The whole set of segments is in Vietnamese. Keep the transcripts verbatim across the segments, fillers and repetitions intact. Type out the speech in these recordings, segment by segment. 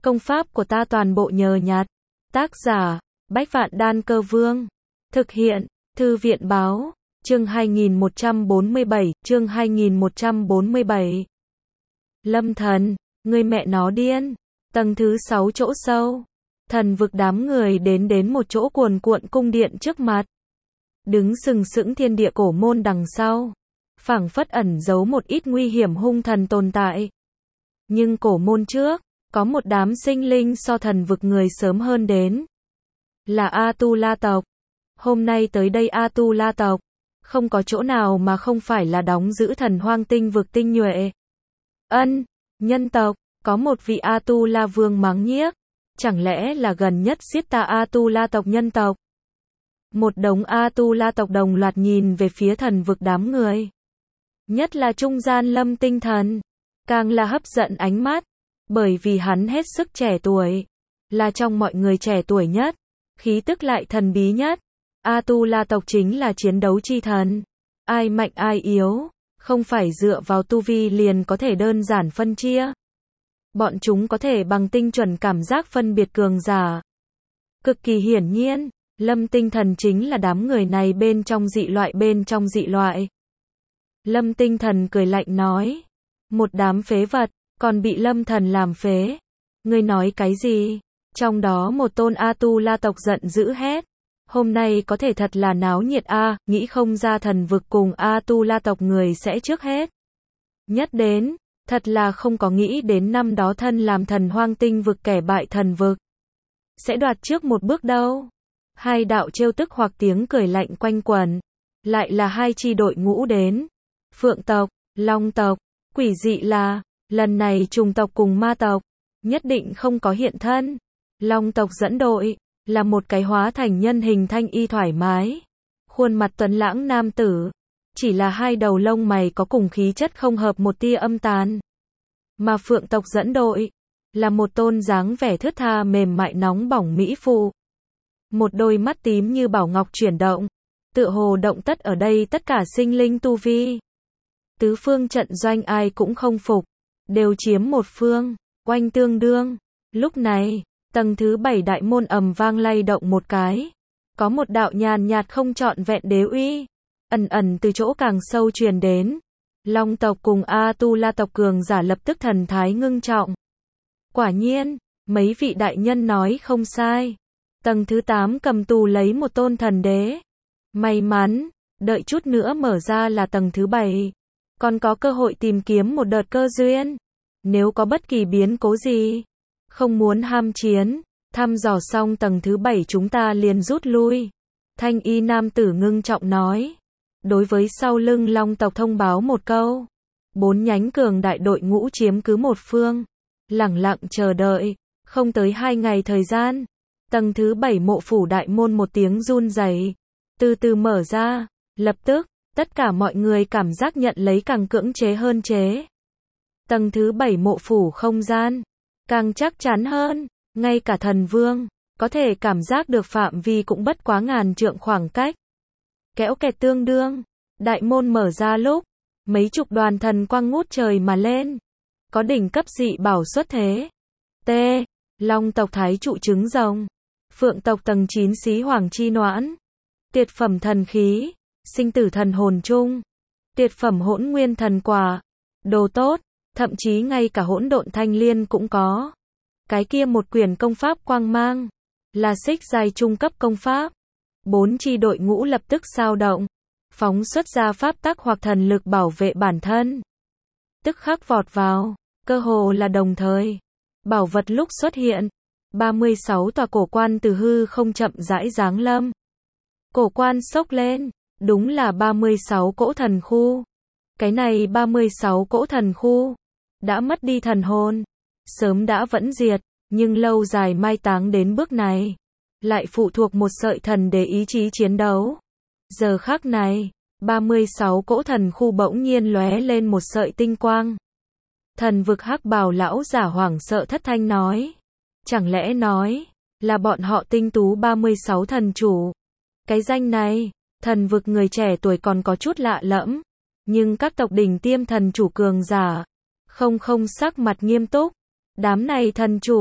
Công pháp của ta toàn bộ nhờ nhặt. Tác giả, Bách Vạn Đan Cơ Vương. Thực hiện, Thư viện Báo. Chương hai nghìn một trăm bốn mươi bảy, chương hai nghìn một trăm bốn mươi bảy. Lâm Thần, người mẹ nó điên. Tầng thứ sáu chỗ sâu. Thần vực đám người đến đến một chỗ cuồn cuộn cung điện trước mặt. Đứng sừng sững thiên địa cổ môn đằng sau. Phảng phất ẩn giấu một ít nguy hiểm hung thần tồn tại. Nhưng cổ môn trước, có một đám sinh linh so thần vực người sớm hơn đến. Là A-tu-la tộc. Hôm nay tới đây A-tu-la tộc, không có chỗ nào mà không phải là đóng giữ thần hoang tinh vực tinh nhuệ. Ân, nhân tộc, có một vị A-tu-la vương mắng nhiếc. Chẳng lẽ là gần nhất giết ta A-tu-la tộc nhân tộc? Một đống A-tu-la tộc đồng loạt nhìn về phía thần vực đám người. Nhất là trung gian Lâm Tinh Thần, càng là hấp dẫn ánh mắt, bởi vì hắn hết sức trẻ tuổi, là trong mọi người trẻ tuổi nhất, khí tức lại thần bí nhất. A-tu-la tộc chính là chiến đấu chi thần, ai mạnh ai yếu, không phải dựa vào tu vi liền có thể đơn giản phân chia. Bọn chúng có thể bằng tinh chuẩn cảm giác phân biệt cường giả. Cực kỳ hiển nhiên, Lâm Tinh Thần chính là đám người này bên trong dị loại bên trong dị loại. Lâm Tinh Thần cười lạnh nói, một đám phế vật, còn bị Lâm Thần làm phế. Ngươi nói cái gì? Trong đó một tôn A-tu-la tộc giận dữ hét. Hôm nay có thể thật là náo nhiệt a, nghĩ không ra thần vực cùng A-tu-la tộc người sẽ trước hết nhất đến, thật là không có nghĩ đến năm đó thân làm thần hoang tinh vực kẻ bại thần vực sẽ đoạt trước một bước đâu. Hai đạo trêu tức hoặc tiếng cười lạnh quanh quẩn, lại là hai chi đội ngũ đến. Phượng tộc, Long tộc, quỷ dị là, lần này trùng tộc cùng ma tộc, nhất định không có hiện thân. Long tộc dẫn đội, là một cái hóa thành nhân hình thanh y thoải mái. Khuôn mặt tuấn lãng nam tử, chỉ là hai đầu lông mày có cùng khí chất không hợp một tia âm tàn. Mà Phượng tộc dẫn đội, là một tôn dáng vẻ thướt tha mềm mại nóng bỏng mỹ phụ. Một đôi mắt tím như bảo ngọc chuyển động, tựa hồ động tất ở đây tất cả sinh linh tu vi. Tứ phương trận doanh ai cũng không phục, đều chiếm một phương, oanh tương đương. Lúc này, tầng thứ bảy đại môn ầm vang lay động một cái. Có một đạo nhàn nhạt không trọn vẹn đế uy, ẩn ẩn từ chỗ càng sâu truyền đến. Long tộc cùng A-tu-la tộc cường giả lập tức thần thái ngưng trọng. Quả nhiên, mấy vị đại nhân nói không sai. Tầng thứ tám cầm tù lấy một tôn thần đế. May mắn, đợi chút nữa mở ra là tầng thứ bảy. Còn có cơ hội tìm kiếm một đợt cơ duyên. Nếu có bất kỳ biến cố gì, không muốn ham chiến, thăm dò xong tầng thứ bảy chúng ta liền rút lui. Thanh y nam tử ngưng trọng nói. Đối với sau lưng Long tộc thông báo một câu. Bốn nhánh cường đại đội ngũ chiếm cứ một phương. Lẳng lặng chờ đợi, không tới hai ngày thời gian. Tầng thứ bảy mộ phủ đại môn một tiếng run rẩy, từ từ mở ra, lập tức, tất cả mọi người cảm giác nhận lấy càng cưỡng chế hơn chế. Tầng thứ bảy mộ phủ không gian, càng chắc chắn hơn, ngay cả thần vương, có thể cảm giác được phạm vi cũng bất quá ngàn trượng khoảng cách. Kéo kẹt tương đương, đại môn mở ra lúc, mấy chục đoàn thần quang ngút trời mà lên. Có đỉnh cấp dị bảo xuất thế. T. Long tộc thái trụ trứng rồng. Phượng tộc tầng chín xí hoàng chi noãn. Tuyệt phẩm thần khí, sinh tử thần hồn chung. Tuyệt phẩm hỗn nguyên thần quả. Đồ tốt, thậm chí ngay cả hỗn độn thanh liên cũng có. Cái kia một quyển công pháp quang mang, là xích giai trung cấp công pháp. Bốn chi đội ngũ lập tức sao động, phóng xuất ra pháp tắc hoặc thần lực bảo vệ bản thân. Tức khắc vọt vào, cơ hồ là đồng thời. Bảo vật lúc xuất hiện, ba mươi sáu tòa cổ quan từ hư không chậm rãi giáng lâm. Cổ quan sốc lên, đúng là ba mươi sáu cỗ thần khu. Cái này ba mươi sáu cỗ thần khu, đã mất đi thần hồn, sớm đã vẫn diệt, nhưng lâu dài mai táng đến bước này, lại phụ thuộc một sợi thần để ý chí chiến đấu. Giờ khắc này, ba mươi sáu cỗ thần khu bỗng nhiên lóe lên một sợi tinh quang. Thần vực hắc bào lão giả hoảng sợ thất thanh nói. Chẳng lẽ nói, là bọn họ tinh tú ba mươi sáu thần chủ. Cái danh này, thần vực người trẻ tuổi còn có chút lạ lẫm. Nhưng các tộc đỉnh tiêm thần chủ cường giả, không không sắc mặt nghiêm túc. Đám này thần chủ,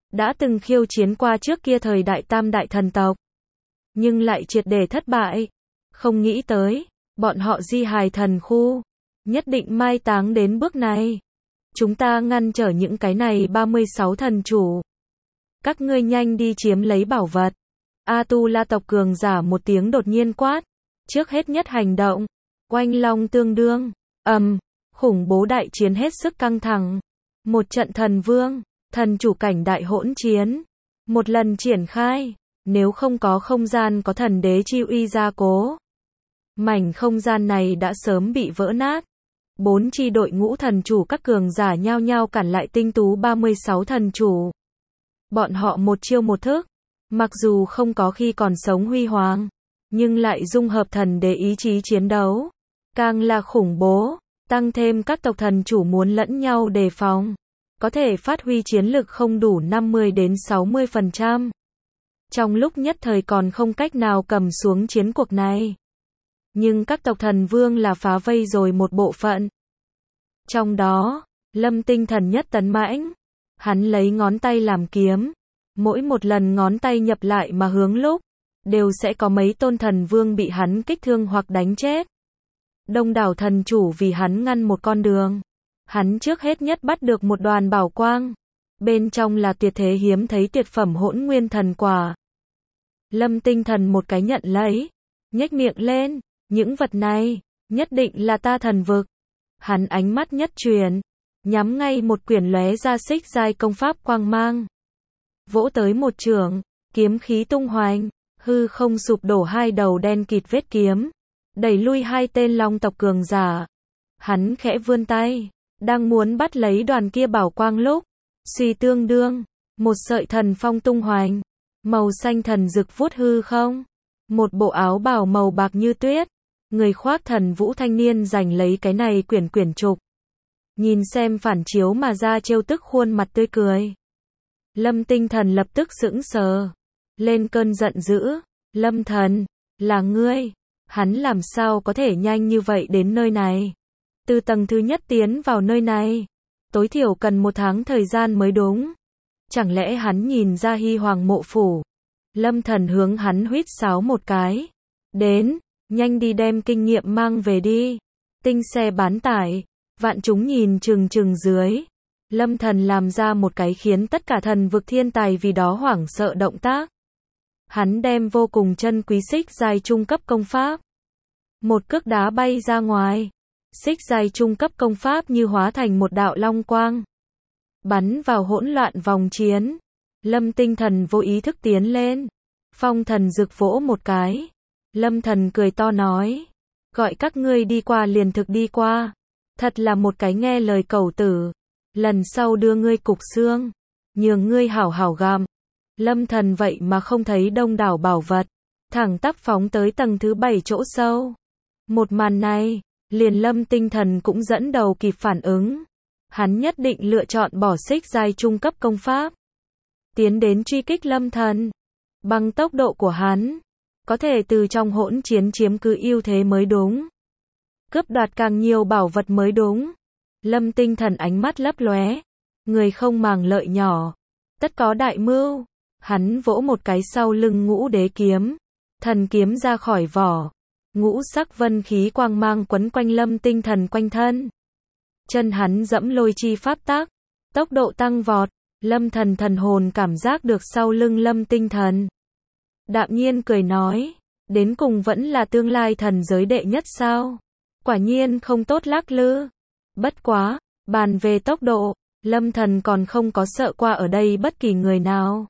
đã từng khiêu chiến qua trước kia thời đại tam đại thần tộc, nhưng lại triệt để thất bại. Không nghĩ tới, bọn họ di hài thần khu, nhất định mai táng đến bước này. Chúng ta ngăn trở những cái này ba mươi sáu thần chủ. Các ngươi nhanh đi chiếm lấy bảo vật. A-tu-la tộc cường giả một tiếng đột nhiên quát. Trước hết nhất hành động. Oanh long tương đương. ầm, khủng bố đại chiến hết sức căng thẳng. Một trận thần vương, thần chủ cảnh đại hỗn chiến. Một lần triển khai. Nếu không có không gian có thần đế chi uy gia cố, mảnh không gian này đã sớm bị vỡ nát. Bốn chi đội ngũ thần chủ các cường giả nhao nhao cản lại tinh tú ba mươi sáu thần chủ. Bọn họ một chiêu một thức, mặc dù không có khi còn sống huy hoàng, nhưng lại dung hợp thần đế ý chí chiến đấu, càng là khủng bố, tăng thêm các tộc thần chủ muốn lẫn nhau đề phòng, có thể phát huy chiến lực không đủ năm mươi đến sáu mươi phần trăm. Trong lúc nhất thời còn không cách nào cầm xuống chiến cuộc này. Nhưng các tộc thần vương là phá vây rồi một bộ phận. Trong đó, Lâm Tinh Thần nhất tấn mãnh. Hắn lấy ngón tay làm kiếm. Mỗi một lần ngón tay nhập lại mà hướng lúc, đều sẽ có mấy tôn thần vương bị hắn kích thương hoặc đánh chết. Đông đảo thần chủ vì hắn ngăn một con đường. Hắn trước hết nhất bắt được một đoàn bảo quang. Bên trong là tuyệt thế hiếm thấy tuyệt phẩm hỗn nguyên thần quả. Lâm Tinh Thần một cái nhận lấy, nhếch miệng lên, những vật này, nhất định là ta thần vực. Hắn ánh mắt nhất truyền, nhắm ngay một quyển lóe ra xích giai công pháp quang mang. Vỗ tới một trường, kiếm khí tung hoành, hư không sụp đổ hai đầu đen kịt vết kiếm, đẩy lui hai tên long tộc cường giả. Hắn khẽ vươn tay, đang muốn bắt lấy đoàn kia bảo quang lúc, suy tương đương, một sợi thần phong tung hoành, màu xanh thần rực vuốt hư không, một bộ áo bào màu bạc như tuyết, người khoác thần vũ thanh niên giành lấy cái này quyển quyển trục. Nhìn xem phản chiếu mà ra trêu tức khuôn mặt tươi cười. Lâm Tinh Thần lập tức sững sờ, lên cơn giận dữ, Lâm Thần, là ngươi, hắn làm sao có thể nhanh như vậy đến nơi này. Từ tầng thứ nhất tiến vào nơi này, tối thiểu cần một tháng thời gian mới đúng. Chẳng lẽ hắn nhìn ra Hy Hoàng mộ phủ? Lâm Thần hướng hắn huýt sáo một cái. Đến, nhanh đi đem kinh nghiệm mang về đi. Tinh xe bán tải, vạn chúng nhìn chừng chừng dưới. Lâm Thần làm ra một cái khiến tất cả thần vực thiên tài vì đó hoảng sợ động tác. Hắn đem vô cùng chân quý xích giai trung cấp công pháp. Một cước đá bay ra ngoài. Xích giai trung cấp công pháp như hóa thành một đạo long quang. Bắn vào hỗn loạn vòng chiến. Lâm Tinh Thần vô ý thức tiến lên. Phong thần rực vỗ một cái. Lâm Thần cười to nói. Gọi các ngươi đi qua liền thực đi qua. Thật là một cái nghe lời cẩu tử. Lần sau đưa ngươi cục xương. Nhường ngươi hảo hảo gặm. Lâm Thần vậy mà không thấy đông đảo bảo vật. Thẳng tắp phóng tới tầng thứ bảy chỗ sâu. Một màn này, liền Lâm Tinh Thần cũng dẫn đầu kịp phản ứng. Hắn nhất định lựa chọn bỏ xích giai trung cấp công pháp. Tiến đến truy kích Lâm Thần. Bằng tốc độ của hắn, có thể từ trong hỗn chiến chiếm cứ ưu thế mới đúng. Cướp đoạt càng nhiều bảo vật mới đúng. Lâm Tinh Thần ánh mắt lấp lóe. Người không màng lợi nhỏ. Tất có đại mưu. Hắn vỗ một cái sau lưng ngũ đế kiếm. Thần kiếm ra khỏi vỏ. Ngũ sắc vân khí quang mang quấn quanh Lâm Tinh Thần quanh thân. Chân hắn dẫm lôi chi pháp tắc. Tốc độ tăng vọt. Lâm Thần thần hồn cảm giác được sau lưng Lâm Tinh Thần. Đạm nhiên cười nói. Đến cùng vẫn là tương lai thần giới đệ nhất sao? Quả nhiên không tốt lắc lư. Bất quá, bàn về tốc độ, Lâm Thần còn không có sợ qua ở đây bất kỳ người nào.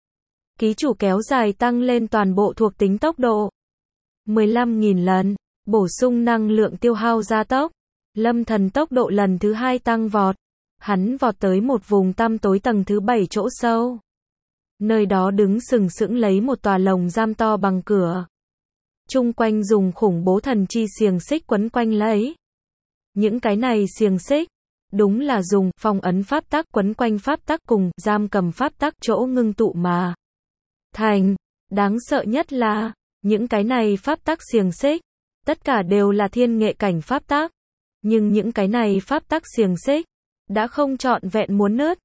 Ký chủ kéo dài tăng lên toàn bộ thuộc tính tốc độ. mười lăm nghìn lần, bổ sung năng lượng tiêu hao gia tốc. Lâm Thần tốc độ lần thứ hai tăng vọt. Hắn vọt tới một vùng tăm tối tầng thứ bảy chỗ sâu. Nơi đó đứng sừng sững lấy một tòa lồng giam to bằng cửa. Chung quanh dùng khủng bố thần chi xiềng xích quấn quanh lấy. Những cái này xiềng xích, đúng là dùng phong ấn pháp tắc quấn quanh pháp tắc cùng giam cầm pháp tắc chỗ ngưng tụ mà thành. Đáng sợ nhất là, những cái này pháp tắc xiềng xích, tất cả đều là thiên nghệ cảnh pháp tắc. Nhưng những cái này pháp tắc xiềng xích, đã không trọn vẹn muốn nứt.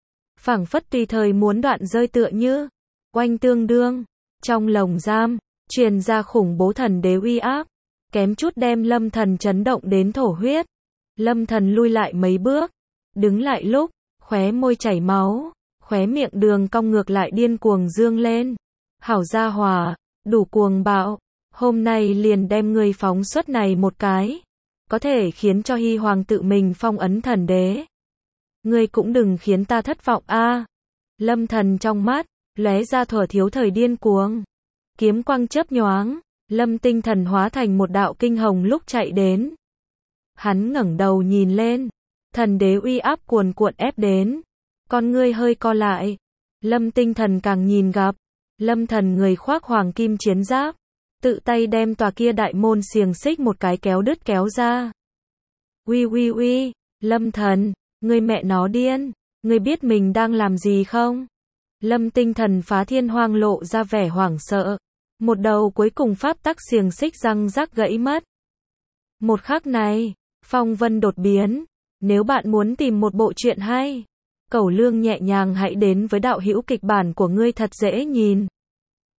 phảng phất tùy thời muốn đoạn rơi tựa như. Oanh tương đương, trong lồng giam, truyền ra khủng bố thần đế uy áp, kém chút đem Lâm Thần chấn động đến thổ huyết. Lâm Thần lui lại mấy bước, đứng lại lúc, khóe môi chảy máu, khóe miệng đường cong ngược lại điên cuồng dương lên. Hảo gia hỏa, đủ cuồng bạo, hôm nay liền đem ngươi phóng xuất này một cái, có thể khiến cho Hy Hoàng tự mình phong ấn thần đế. Ngươi cũng đừng khiến ta thất vọng a. Lâm Thần trong mắt lóe ra thuở thiếu thời điên cuồng, kiếm quang chớp nhoáng, Lâm Tinh Thần hóa thành một đạo kinh hồng lúc chạy đến. Hắn ngẩng đầu nhìn lên, thần đế uy áp cuồn cuộn ép đến, con ngươi hơi co lại. Lâm Tinh Thần càng nhìn gặp, Lâm Thần người khoác hoàng kim chiến giáp, tự tay đem tòa kia đại môn xiềng xích một cái kéo đứt kéo ra. Uy uy uy, Lâm Thần, ngươi mẹ nó điên, ngươi biết mình đang làm gì không? Lâm Tinh Thần phá thiên hoang lộ ra vẻ hoảng sợ. Một đầu cuối cùng pháp tắc xiềng xích răng rắc gãy mất. Một khắc này, phong vân đột biến. Nếu bạn muốn tìm một bộ truyện hay, Cẩu Lương nhẹ nhàng hãy đến với đạo hữu kịch bản của ngươi thật dễ nhìn.